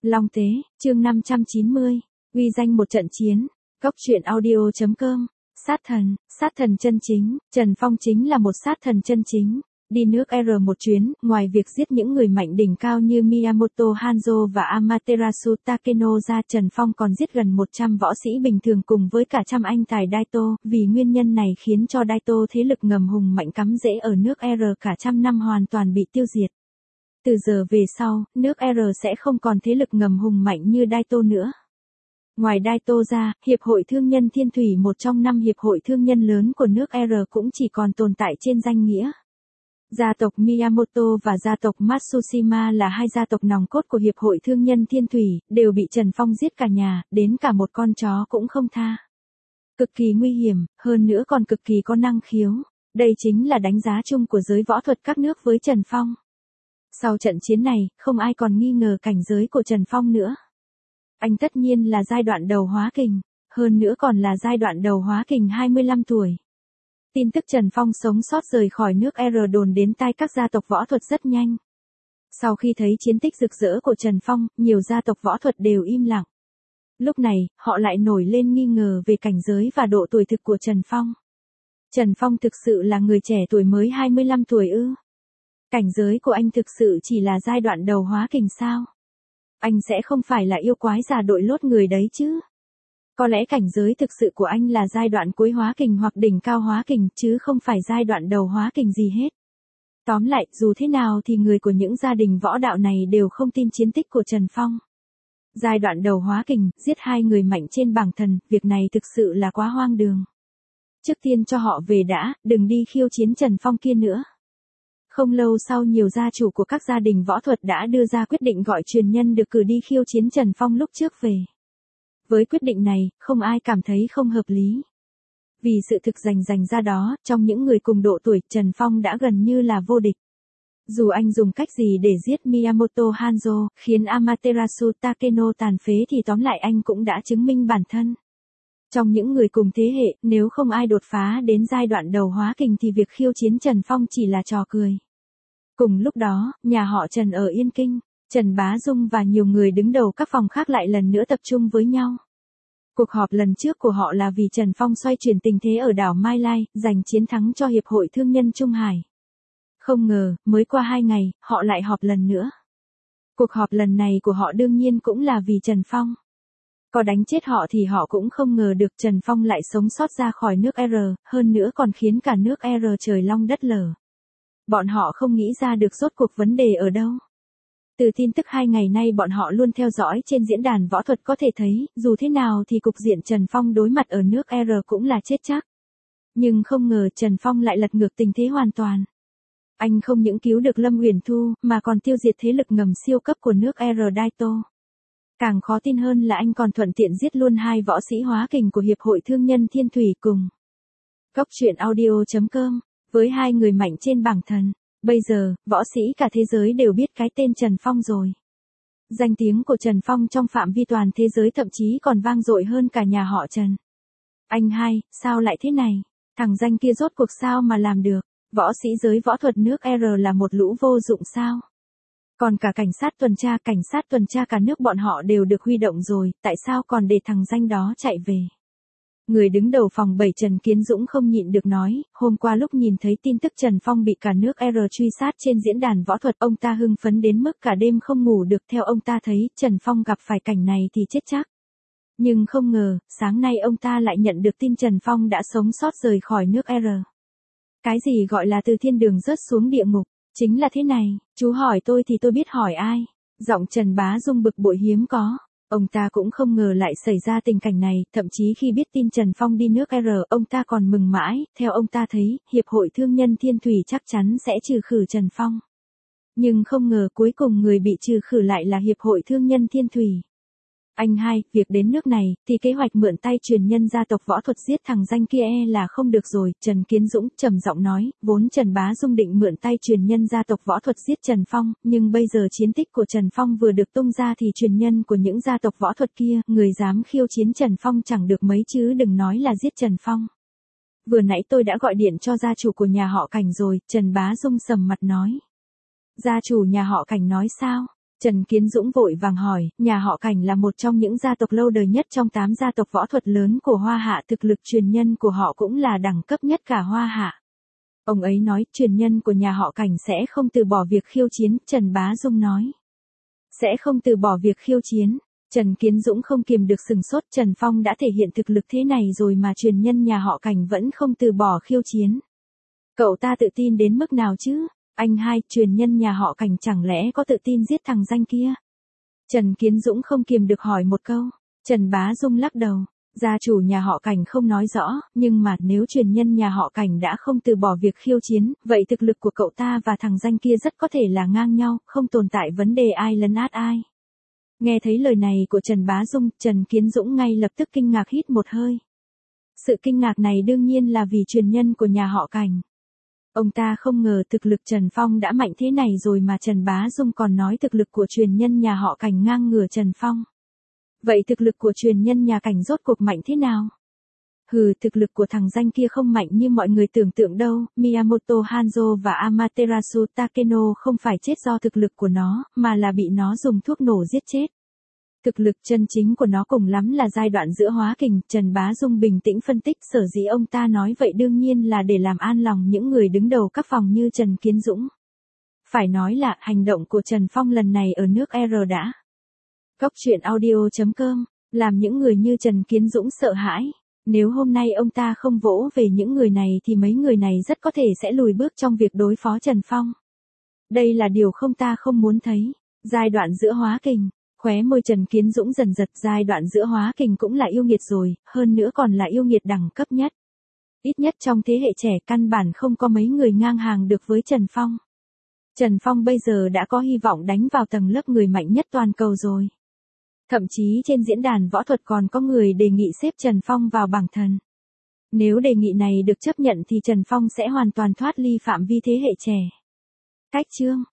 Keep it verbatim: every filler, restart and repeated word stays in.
Long Tế, chương năm trăm chín mươi, uy danh một trận chiến. Cốc truyện audio chấm com. Sát thần, sát thần chân chính, Trần Phong chính là một sát thần chân chính. Đi nước R một chuyến, ngoài việc giết những người mạnh đỉnh cao như Miyamoto Hanzo và Amaterasu Takeno ra, Trần Phong còn giết gần một trăm võ sĩ bình thường cùng với cả trăm anh tài Daito, vì nguyên nhân này khiến cho Daito thế lực ngầm hùng mạnh cắm rễ ở nước R cả trăm năm hoàn toàn bị tiêu diệt. Từ giờ về sau, nước R sẽ không còn thế lực ngầm hùng mạnh như Daito nữa. Ngoài Daito ra, Hiệp hội Thương nhân Thiên Thủy, một trong năm hiệp hội thương nhân lớn của nước R, cũng chỉ còn tồn tại trên danh nghĩa. Gia tộc Miyamoto và gia tộc Matsushima là hai gia tộc nòng cốt của Hiệp hội Thương nhân Thiên Thủy, đều bị Trần Phong giết cả nhà, đến cả một con chó cũng không tha. Cực kỳ nguy hiểm, hơn nữa còn cực kỳ có năng khiếu. Đây chính là đánh giá chung của giới võ thuật các nước với Trần Phong. Sau trận chiến này, không ai còn nghi ngờ cảnh giới của Trần Phong nữa. Anh tất nhiên là giai đoạn đầu hóa kình, hơn nữa còn là giai đoạn đầu hóa kình hai mươi lăm tuổi. Tin tức Trần Phong sống sót rời khỏi nước R đồn đến tai các gia tộc võ thuật rất nhanh. Sau khi thấy chiến tích rực rỡ của Trần Phong, nhiều gia tộc võ thuật đều im lặng. Lúc này, họ lại nổi lên nghi ngờ về cảnh giới và độ tuổi thực của Trần Phong. Trần Phong thực sự là người trẻ tuổi mới hai mươi lăm tuổi ư? Cảnh giới của anh thực sự chỉ là giai đoạn đầu hóa kình sao? Anh sẽ không phải là yêu quái già đội lốt người đấy chứ? Có lẽ cảnh giới thực sự của anh là giai đoạn cuối hóa kình hoặc đỉnh cao hóa kình, chứ không phải giai đoạn đầu hóa kình gì hết. Tóm lại, dù thế nào thì người của những gia đình võ đạo này đều không tin chiến tích của Trần Phong. Giai đoạn đầu hóa kình, giết hai người mạnh trên bảng thần, việc này thực sự là quá hoang đường. Trước tiên cho họ về đã, đừng đi khiêu chiến Trần Phong kia nữa. Không lâu sau, nhiều gia chủ của các gia đình võ thuật đã đưa ra quyết định gọi truyền nhân được cử đi khiêu chiến Trần Phong lúc trước về. Với quyết định này, không ai cảm thấy không hợp lý. Vì sự thực rành rành ra đó, trong những người cùng độ tuổi, Trần Phong đã gần như là vô địch. Dù anh dùng cách gì để giết Miyamoto Hanzo, khiến Amaterasu Takeno tàn phế, thì tóm lại anh cũng đã chứng minh bản thân. Trong những người cùng thế hệ, nếu không ai đột phá đến giai đoạn đầu hóa kình thì việc khiêu chiến Trần Phong chỉ là trò cười. Cùng lúc đó, nhà họ Trần ở Yên Kinh, Trần Bá Dung và nhiều người đứng đầu các phòng khác lại lần nữa tập trung với nhau. Cuộc họp lần trước của họ là vì Trần Phong xoay chuyển tình thế ở đảo Mai Lai, giành chiến thắng cho Hiệp hội Thương nhân Trung Hải. Không ngờ, mới qua hai ngày, họ lại họp lần nữa. Cuộc họp lần này của họ đương nhiên cũng là vì Trần Phong. Có đánh chết họ thì họ cũng không ngờ được Trần Phong lại sống sót ra khỏi nước R, hơn nữa còn khiến cả nước R trời long đất lở. Bọn họ không nghĩ ra được rốt cuộc vấn đề ở đâu. Từ tin tức hai ngày nay bọn họ luôn theo dõi trên diễn đàn võ thuật có thể thấy, dù thế nào thì cục diện Trần Phong đối mặt ở nước R cũng là chết chắc. Nhưng không ngờ Trần Phong lại lật ngược tình thế hoàn toàn. Anh không những cứu được Lâm Uyển Thu, mà còn tiêu diệt thế lực ngầm siêu cấp của nước R Daito. Càng khó tin hơn là anh còn thuận tiện giết luôn hai võ sĩ hóa kình của Hiệp hội Thương nhân Thiên Thủy cùng. Cốc truyện audio chấm com. Với hai người mạnh trên bảng thần, bây giờ, võ sĩ cả thế giới đều biết cái tên Trần Phong rồi. Danh tiếng của Trần Phong trong phạm vi toàn thế giới thậm chí còn vang dội hơn cả nhà họ Trần. Anh hai, sao lại thế này? Thằng danh kia rốt cuộc sao mà làm được? Võ sĩ giới võ thuật nước R là một lũ vô dụng sao? Còn cả cảnh sát tuần tra, cảnh sát tuần tra cả nước bọn họ đều được huy động rồi, tại sao còn để thằng danh đó chạy về? Người đứng đầu phòng bảy Trần Kiến Dũng không nhịn được nói, hôm qua lúc nhìn thấy tin tức Trần Phong bị cả nước R truy sát trên diễn đàn võ thuật, ông ta hưng phấn đến mức cả đêm không ngủ được. Theo ông ta thấy, Trần Phong gặp phải cảnh này thì chết chắc. Nhưng không ngờ, sáng nay ông ta lại nhận được tin Trần Phong đã sống sót rời khỏi nước R. Cái gì gọi là từ thiên đường rớt xuống địa ngục? Chính là thế này, chú hỏi tôi thì tôi biết hỏi ai? Giọng Trần Bá Dung bực bội hiếm có. Ông ta cũng không ngờ lại xảy ra tình cảnh này, thậm chí khi biết tin Trần Phong đi nước R, ông ta còn mừng mãi. Theo ông ta thấy, Hiệp hội Thương nhân Thiên Thủy chắc chắn sẽ trừ khử Trần Phong. Nhưng không ngờ cuối cùng người bị trừ khử lại là Hiệp hội Thương nhân Thiên Thủy. Anh hai, việc đến nước này, thì kế hoạch mượn tay truyền nhân gia tộc võ thuật giết thằng danh kia e là không được rồi. Trần Kiến Dũng trầm giọng nói, vốn Trần Bá Dung định mượn tay truyền nhân gia tộc võ thuật giết Trần Phong, nhưng bây giờ chiến tích của Trần Phong vừa được tung ra thì truyền nhân của những gia tộc võ thuật kia, người dám khiêu chiến Trần Phong chẳng được mấy chứ đừng nói là giết Trần Phong. Vừa nãy tôi đã gọi điện cho gia chủ của nhà họ Cảnh rồi, Trần Bá Dung sầm mặt nói. Gia chủ nhà họ Cảnh nói sao? Trần Kiến Dũng vội vàng hỏi, nhà họ Cảnh là một trong những gia tộc lâu đời nhất trong tám gia tộc võ thuật lớn của Hoa Hạ, thực lực truyền nhân của họ cũng là đẳng cấp nhất cả Hoa Hạ. Ông ấy nói, truyền nhân của nhà họ Cảnh sẽ không từ bỏ việc khiêu chiến, Trần Bá Dung nói. Sẽ không từ bỏ việc khiêu chiến. Trần Kiến Dũng không kiềm được sừng sốt, Trần Phong đã thể hiện thực lực thế này rồi mà truyền nhân nhà họ Cảnh vẫn không từ bỏ khiêu chiến. Cậu ta tự tin đến mức nào chứ? Anh hai, truyền nhân nhà họ Cảnh chẳng lẽ có tự tin giết thằng danh kia? Trần Kiến Dũng không kiềm được hỏi một câu. Trần Bá Dung lắc đầu. Gia chủ nhà họ Cảnh không nói rõ, nhưng mà nếu truyền nhân nhà họ Cảnh đã không từ bỏ việc khiêu chiến, vậy thực lực của cậu ta và thằng danh kia rất có thể là ngang nhau, không tồn tại vấn đề ai lấn át ai. Nghe thấy lời này của Trần Bá Dung, Trần Kiến Dũng ngay lập tức kinh ngạc hít một hơi. Sự kinh ngạc này đương nhiên là vì truyền nhân của nhà họ Cảnh. Ông ta không ngờ thực lực Trần Phong đã mạnh thế này rồi mà Trần Bá Dung còn nói thực lực của truyền nhân nhà họ Cảnh ngang ngửa Trần Phong. Vậy thực lực của truyền nhân nhà Cảnh rốt cuộc mạnh thế nào? Hừ, thực lực của thằng danh kia không mạnh như mọi người tưởng tượng đâu, Miyamoto Hanzo và Amaterasu Takeno không phải chết do thực lực của nó, mà là bị nó dùng thuốc nổ giết chết. Thực lực chân chính của nó cùng lắm là giai đoạn giữa hóa kình, Trần Bá Dung bình tĩnh phân tích, sở dĩ ông ta nói vậy đương nhiên là để làm an lòng những người đứng đầu các phòng như Trần Kiến Dũng. Phải nói là hành động của Trần Phong lần này ở nước R đã. Góc truyện audio chấm com, làm những người như Trần Kiến Dũng sợ hãi. Nếu hôm nay ông ta không vỗ về những người này thì mấy người này rất có thể sẽ lùi bước trong việc đối phó Trần Phong. Đây là điều không ta không muốn thấy. Giai đoạn giữa hóa kình, khóe môi Trần Kiến Dũng dần giật, giai đoạn giữa hóa kình cũng là yêu nghiệt rồi, hơn nữa còn là yêu nghiệt đẳng cấp nhất. Ít nhất trong thế hệ trẻ căn bản không có mấy người ngang hàng được với Trần Phong. Trần Phong bây giờ đã có hy vọng đánh vào tầng lớp người mạnh nhất toàn cầu rồi. Thậm chí trên diễn đàn võ thuật còn có người đề nghị xếp Trần Phong vào bảng thần. Nếu đề nghị này được chấp nhận thì Trần Phong sẽ hoàn toàn thoát ly phạm vi thế hệ trẻ. Cách chương